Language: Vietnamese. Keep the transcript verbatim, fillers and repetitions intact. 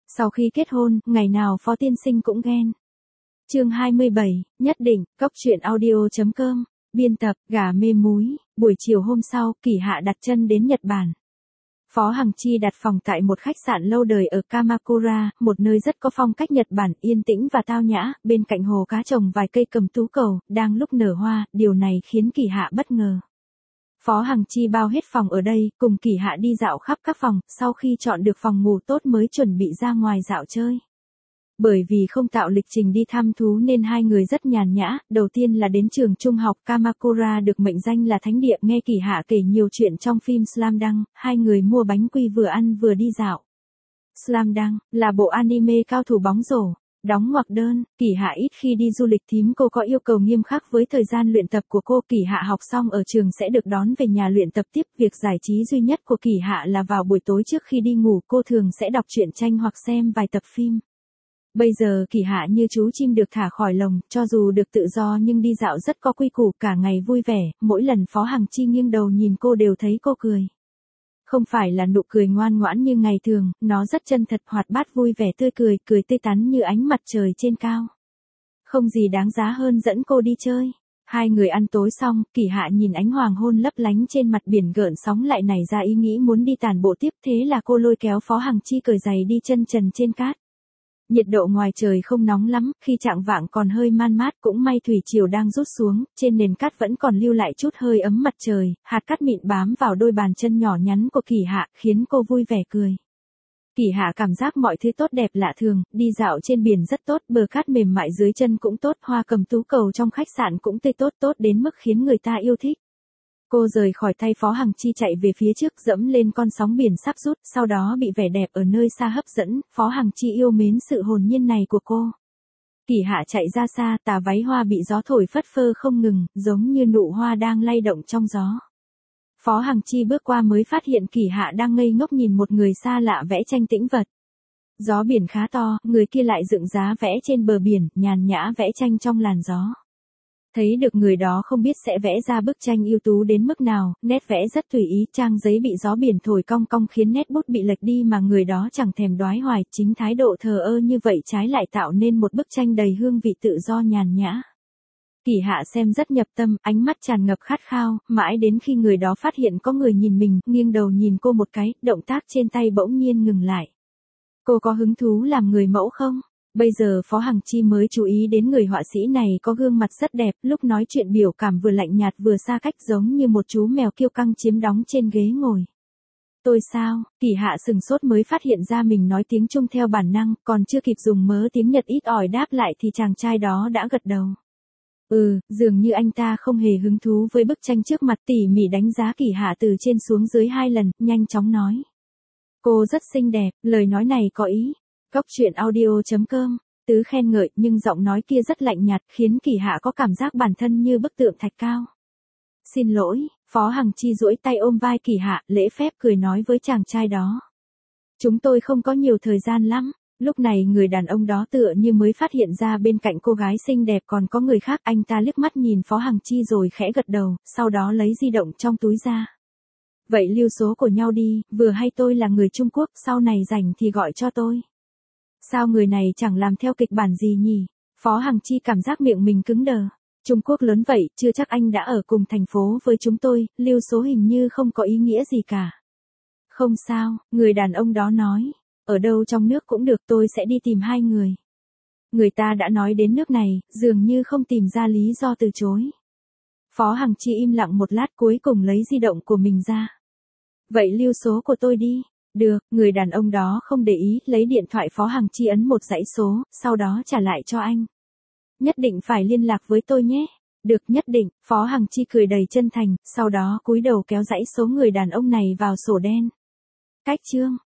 Sau khi kết hôn, ngày nào Phó tiên sinh cũng ghen. Chương hai mươi bảy, nhất định, cốc truyện audio chấm com, biên tập, gà mê múi. Buổi chiều hôm sau, Kỳ Hạ đặt chân đến Nhật Bản. Phó Hằng Chi đặt phòng tại một khách sạn lâu đời ở Kamakura, một nơi rất có phong cách Nhật Bản, yên tĩnh và tao nhã, bên cạnh hồ cá trồng vài cây cầm tú cầu, đang lúc nở hoa, điều này khiến Kỳ Hạ bất ngờ. Phó Hằng Chi bao hết phòng ở đây, cùng Kỳ Hạ đi dạo khắp các phòng, sau khi chọn được phòng ngủ tốt mới chuẩn bị ra ngoài dạo chơi. Bởi vì không tạo lịch trình đi thăm thú nên hai người rất nhàn nhã, đầu tiên là đến trường trung học Kamakura được mệnh danh là thánh địa, nghe Kỳ Hạ kể nhiều chuyện trong phim Slam Dunk, hai người mua bánh quy vừa ăn vừa đi dạo. Slam Dunk là bộ anime cao thủ bóng rổ. Đóng ngoặc đơn, Kỳ Hạ ít khi đi du lịch, thím cô có yêu cầu nghiêm khắc với thời gian luyện tập của cô. Kỳ Hạ học xong ở trường sẽ được đón về nhà luyện tập tiếp. Việc giải trí duy nhất của Kỳ Hạ là vào buổi tối trước khi đi ngủ cô thường sẽ đọc truyện tranh hoặc xem vài tập phim. Bây giờ Kỳ Hạ như chú chim được thả khỏi lồng, cho dù được tự do nhưng đi dạo rất có quy củ, cả ngày vui vẻ, mỗi lần Phó Hằng Chi nghiêng đầu nhìn cô đều thấy cô cười. Không phải là nụ cười ngoan ngoãn như ngày thường, nó rất chân thật, hoạt bát, vui vẻ, tươi cười, cười tươi tắn như ánh mặt trời trên cao. Không gì đáng giá hơn dẫn cô đi chơi. Hai người ăn tối xong, Kỳ Hạ nhìn ánh hoàng hôn lấp lánh trên mặt biển gợn sóng lại nảy ra ý nghĩ muốn đi tản bộ tiếp, thế là cô lôi kéo Phó Hằng Chi cởi giày đi chân trần trên cát. Nhiệt độ ngoài trời không nóng lắm, khi chạng vạng còn hơi man mát, cũng may thủy triều đang rút xuống, trên nền cát vẫn còn lưu lại chút hơi ấm mặt trời, hạt cát mịn bám vào đôi bàn chân nhỏ nhắn của Kỳ Hạ, khiến cô vui vẻ cười. Kỳ Hạ cảm giác mọi thứ tốt đẹp lạ thường, đi dạo trên biển rất tốt, bờ cát mềm mại dưới chân cũng tốt, hoa cầm tú cầu trong khách sạn cũng tươi tốt, tốt đến mức khiến người ta yêu thích. Cô rời khỏi tay Phó Hằng Chi chạy về phía trước, dẫm lên con sóng biển sắp rút, sau đó bị vẻ đẹp ở nơi xa hấp dẫn. Phó Hằng Chi yêu mến sự hồn nhiên này của cô. Kỳ Hạ chạy ra xa, tà váy hoa bị gió thổi phất phơ không ngừng, giống như nụ hoa đang lay động trong gió. Phó Hằng Chi bước qua mới phát hiện Kỳ Hạ đang ngây ngốc nhìn một người xa lạ vẽ tranh tĩnh vật. Gió biển khá to, người kia lại dựng giá vẽ trên bờ biển, nhàn nhã vẽ tranh trong làn gió. Thấy được người đó không biết sẽ vẽ ra bức tranh ưu tú đến mức nào, nét vẽ rất tùy ý, trang giấy bị gió biển thổi cong cong khiến nét bút bị lệch đi mà người đó chẳng thèm đoái hoài, chính thái độ thờ ơ như vậy trái lại tạo nên một bức tranh đầy hương vị tự do nhàn nhã. Kỳ Hạ xem rất nhập tâm, ánh mắt tràn ngập khát khao, mãi đến khi người đó phát hiện có người nhìn mình, nghiêng đầu nhìn cô một cái, động tác trên tay bỗng nhiên ngừng lại. Cô có hứng thú làm người mẫu không? Bây giờ Phó Hằng Chi mới chú ý đến người họa sĩ này có gương mặt rất đẹp, lúc nói chuyện biểu cảm vừa lạnh nhạt vừa xa cách, giống như một chú mèo kiêu căng chiếm đóng trên ghế ngồi. Tôi sao? Kỳ Hạ sừng sốt mới phát hiện ra mình nói tiếng Trung theo bản năng, còn chưa kịp dùng mớ tiếng Nhật ít ỏi đáp lại thì chàng trai đó đã gật đầu. Ừ, dường như anh ta không hề hứng thú với bức tranh trước mặt, tỉ mỉ đánh giá Kỳ Hạ từ trên xuống dưới hai lần, nhanh chóng nói. Cô rất xinh đẹp, lời nói này có ý. Cốc truyện audio chấm com, tứ khen ngợi, nhưng giọng nói kia rất lạnh nhạt, khiến Kỳ Hạ có cảm giác bản thân như bức tượng thạch cao. Xin lỗi, Phó Hằng Chi duỗi tay ôm vai Kỳ Hạ, lễ phép cười nói với chàng trai đó. Chúng tôi không có nhiều thời gian lắm. Lúc này người đàn ông đó tựa như mới phát hiện ra bên cạnh cô gái xinh đẹp còn có người khác, anh ta liếc mắt nhìn Phó Hằng Chi rồi khẽ gật đầu, sau đó lấy di động trong túi ra. Vậy lưu số của nhau đi, vừa hay tôi là người Trung Quốc, sau này rảnh thì gọi cho tôi. Sao người này chẳng làm theo kịch bản gì nhỉ? Phó Hằng Chi cảm giác miệng mình cứng đờ. Trung Quốc lớn vậy, chưa chắc anh đã ở cùng thành phố với chúng tôi, lưu số hình như không có ý nghĩa gì cả. Không sao, người đàn ông đó nói. Ở đâu trong nước cũng được, tôi sẽ đi tìm hai người. Người ta đã nói đến nước này, dường như không tìm ra lý do từ chối. Phó Hằng Chi im lặng một lát cuối cùng lấy di động của mình ra. Vậy lưu số của tôi đi. Được, người đàn ông đó không để ý, lấy điện thoại Phó Hằng Chi ấn một dãy số, sau đó trả lại cho anh. Nhất định phải liên lạc với tôi nhé. Được, nhất định, Phó Hằng Chi cười đầy chân thành, sau đó cúi đầu kéo dãy số người đàn ông này vào sổ đen. Cách chương.